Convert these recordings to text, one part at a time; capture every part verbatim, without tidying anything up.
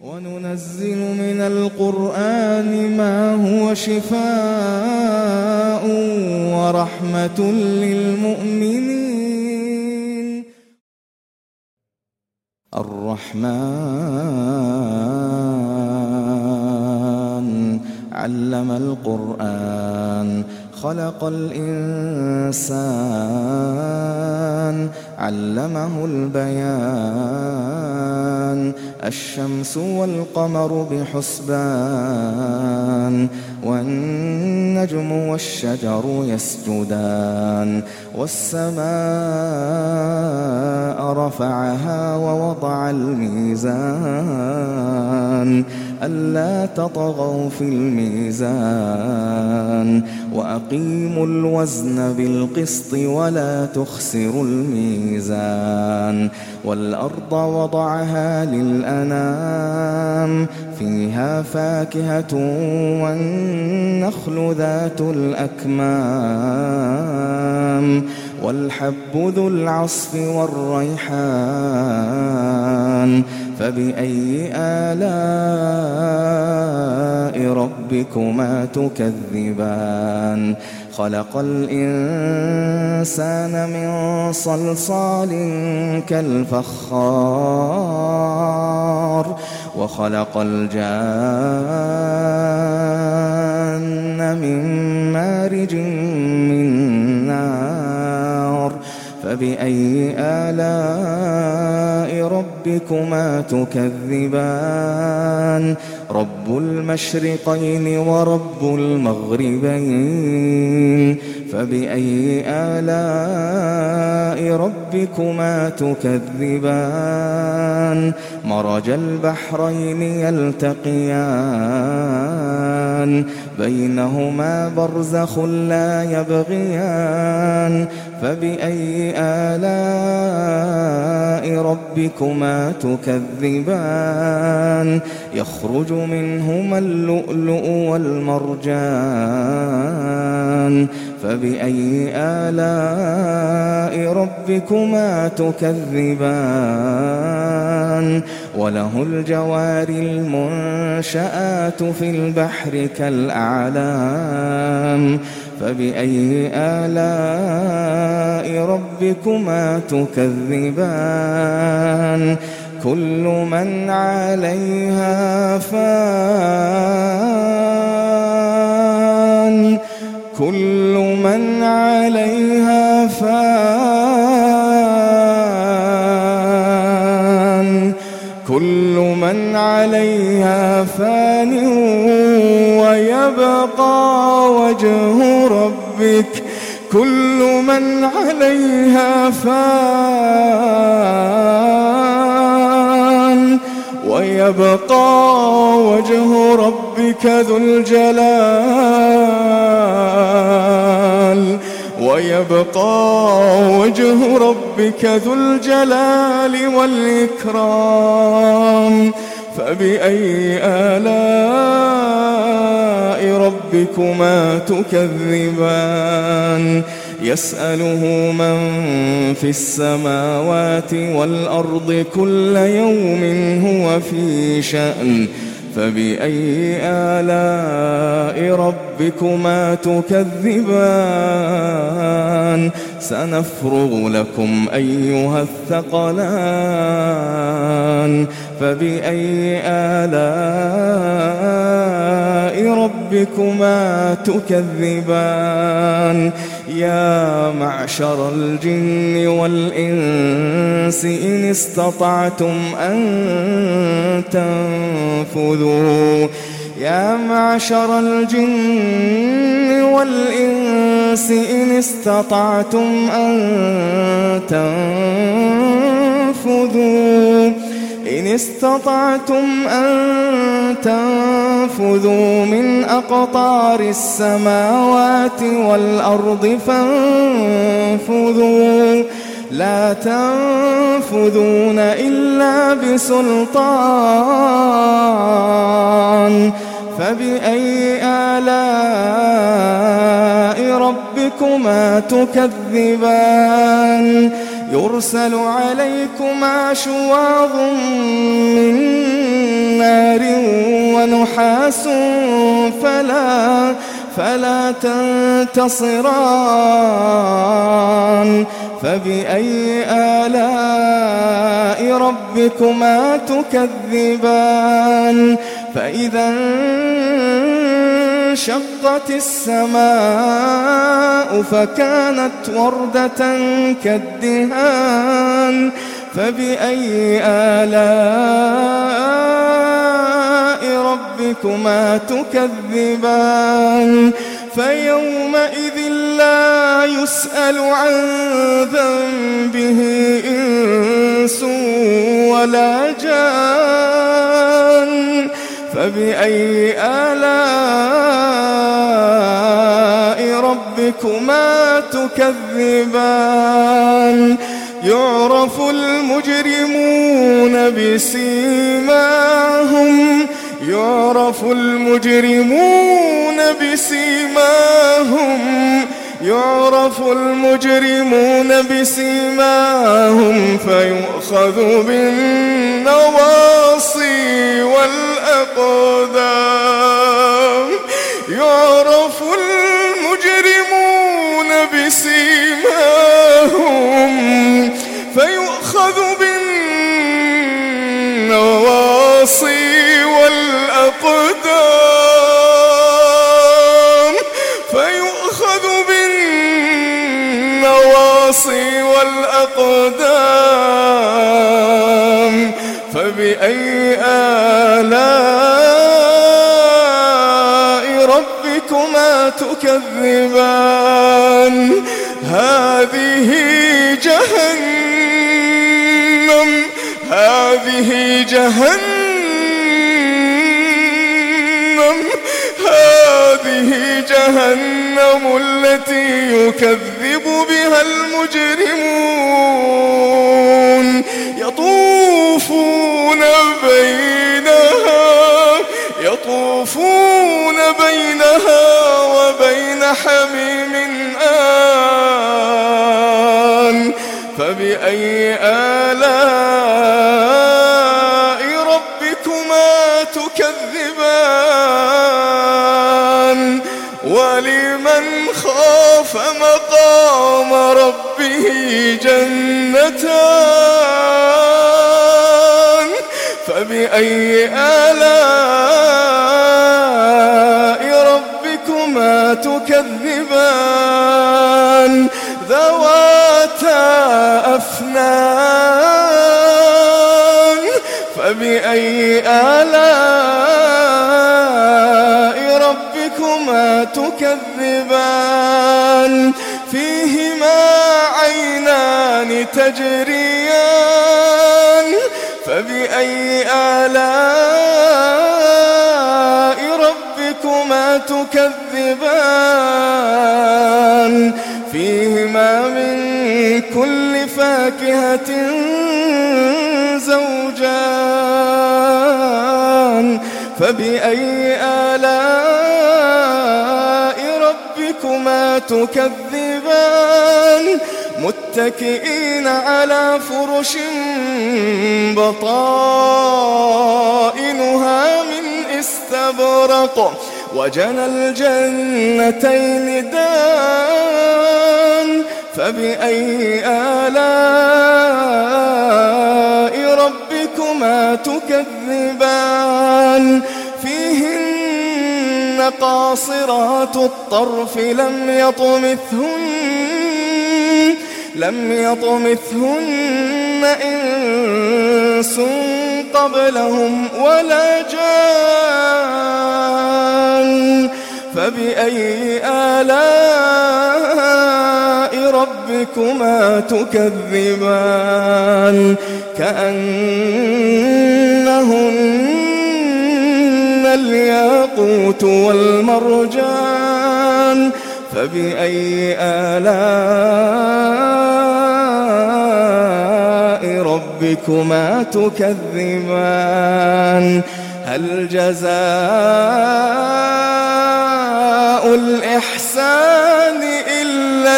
وننزل من القرآن ما هو شفاء ورحمة للمؤمنين. الرحمن علم القرآن خلق الإنسان علمه البيان. الشمس والقمر بحسبان والنجم والشجر يسجدان. والسماء رفعها ووضع الميزان ألا تطغوا في الميزان وأقيموا الوزن بالقسط ولا تخسروا الميزان. والأرض وضعها للأنام فيها فاكهة والنخل ذات الأكمام والحب ذو العصف والريحان. فبأي آلاء ربكما تكذبان؟ خلق الإنسان من صلصال كالفخار وخلق الجان من مارج من نار. فبأي آلاء ربكما تكذبان؟ رب المشرقين ورب المغربين. فبأي آلاء ربكما تكذبان؟ مرج البحرين يلتقيان بينهما برزخ لا يبغيان. فبأي آلاء ربكما تكذبان؟ يخرج منهما اللؤلؤ والمرجان. فبأي آلاء ربكما تكذبان؟ وله الجوار المنشآت في البحر كالأعلام. فبأي آلاء ربكما تكذبان؟ كل من عليها فان كل من عليها فان كل من عليها فان ويبقى وجه ربك كل من عليها فان ويبقى وجه ربك ذو الجلال ويبقى وجه ربك ذو الجلال والإكرام. فبأي آلاء ربكما تكذبان؟ يسأله من في السماوات والأرض كل يوم هو في شأن. فبأي آلاء ربكما تكذبان؟ سنفرغ لكم أيها الثقلان. فبأي آلاء ربكما تكذبان؟ يا معشر الجن والإنس إن استطعتم أن تنفذوا يا معشر الجن والإنس إن استطعتم أن تنفذوا إن استطعتم أن تنفذوا من أقطار السماوات والأرض فانفذوا لا تنفذون إلا بسلطان. فبأي آلاء ربكما تكذبان؟ يرسل عليكما شواظ من نار بأس فلا فلا تنتصران فبأي آلاء ربكما تكذبان فإذا انشقت السماء فكانت وردة كالدهان فبأي آلاء ربكما تكذبان فيومئذ لا يسأل عن ذنبه إنس ولا جان فبأي آلاء ربكما تكذبان يعرف المجرمون بسيماهم يعرف المجرمون بسيماهم يعرف المجرمون بسيماهم فيؤخذ بالنواصي والأقدام يعرف المجرمون بسيماهم فيؤخذ بالنواصي والأقدام فيؤخذ بالنواصي والأقدام فبأي آلاء ربكما تكذبان هذه جهنم هذه جهنم هذه جهنم التي يكذب بها المجرمون يطوفون بينها يطوفون بينها وبين حميم آن فبأي آلاء ربكما تكذبان ولمن خاف مقام ربه جنتان فبأي آلاء ربكما تكذبان ذواتا أفنان فبأي آلاء ربكما تكذبان فيهما عينان تجريان فبأي آلاء ربكما تكذبان فيهما من كل فاكهة زوجان فبأي آلاء ربكما تكذبان متكئين على فرش بطائنها من استبرق وجنى الجنتين دان فبأي آلاء ربكما تكذبان فيهن قاصرات الطرف لم يطمثهن لم يطمثهن إنس قبلهم ولا جان فبأي آلاء ربكما تكذبان كأنهن الياقوت والمرجان فبأي آلاء ربكما تكذبان هل جزاء الإحسان إلا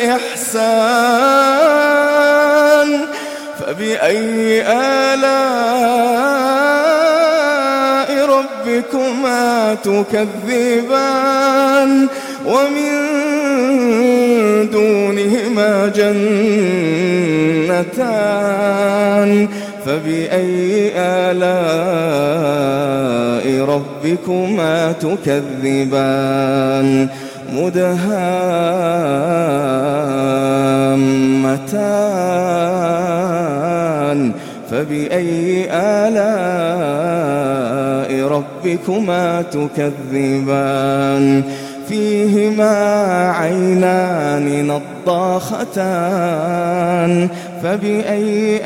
الإحسان فبأي آلاء ربكما تكذبان ومن دونهما جنتان فبأي آلاء ربكما تكذبان مدهامتان فبأي آلاء ربكما تكذبان فيهما عينان نضاختان فبأي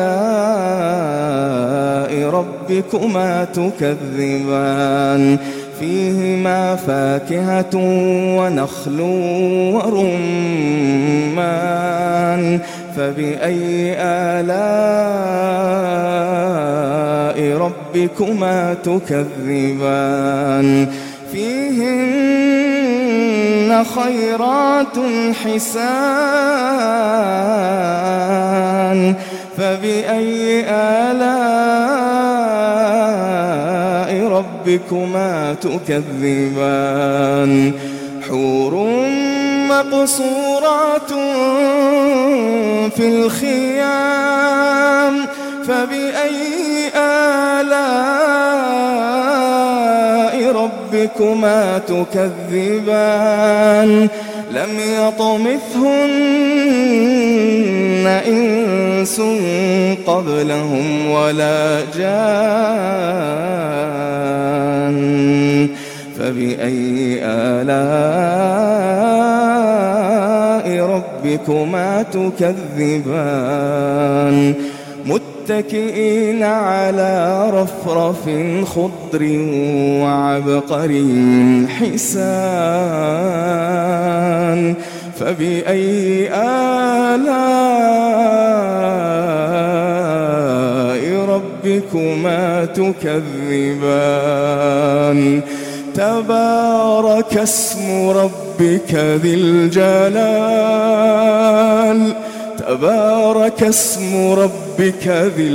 آلاء ربكما تكذبان فيهما فاكهة ونخل ورمان فبأي آلاء ربكما تكذبان فيهن خيرات حسان فبأي آلاء ربكما تكذبان حور مقصورات في الخيام فبأي آلاء ربكما تكذبان لم يطمثهن إنس قبلهم ولا جان فبأي آلاء ربكما تكذبان متكئين على رفرف خضر وعبقري حسان فبأي آلاء ربكما تكذبان تبارك اسم ربك ذي الجلال تبارك اسم ربك ذي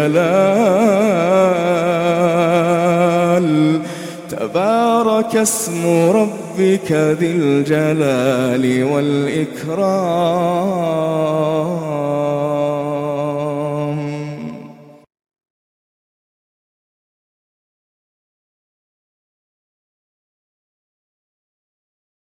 الجلال تبارك اسم ربك ذي الجلال والإكرام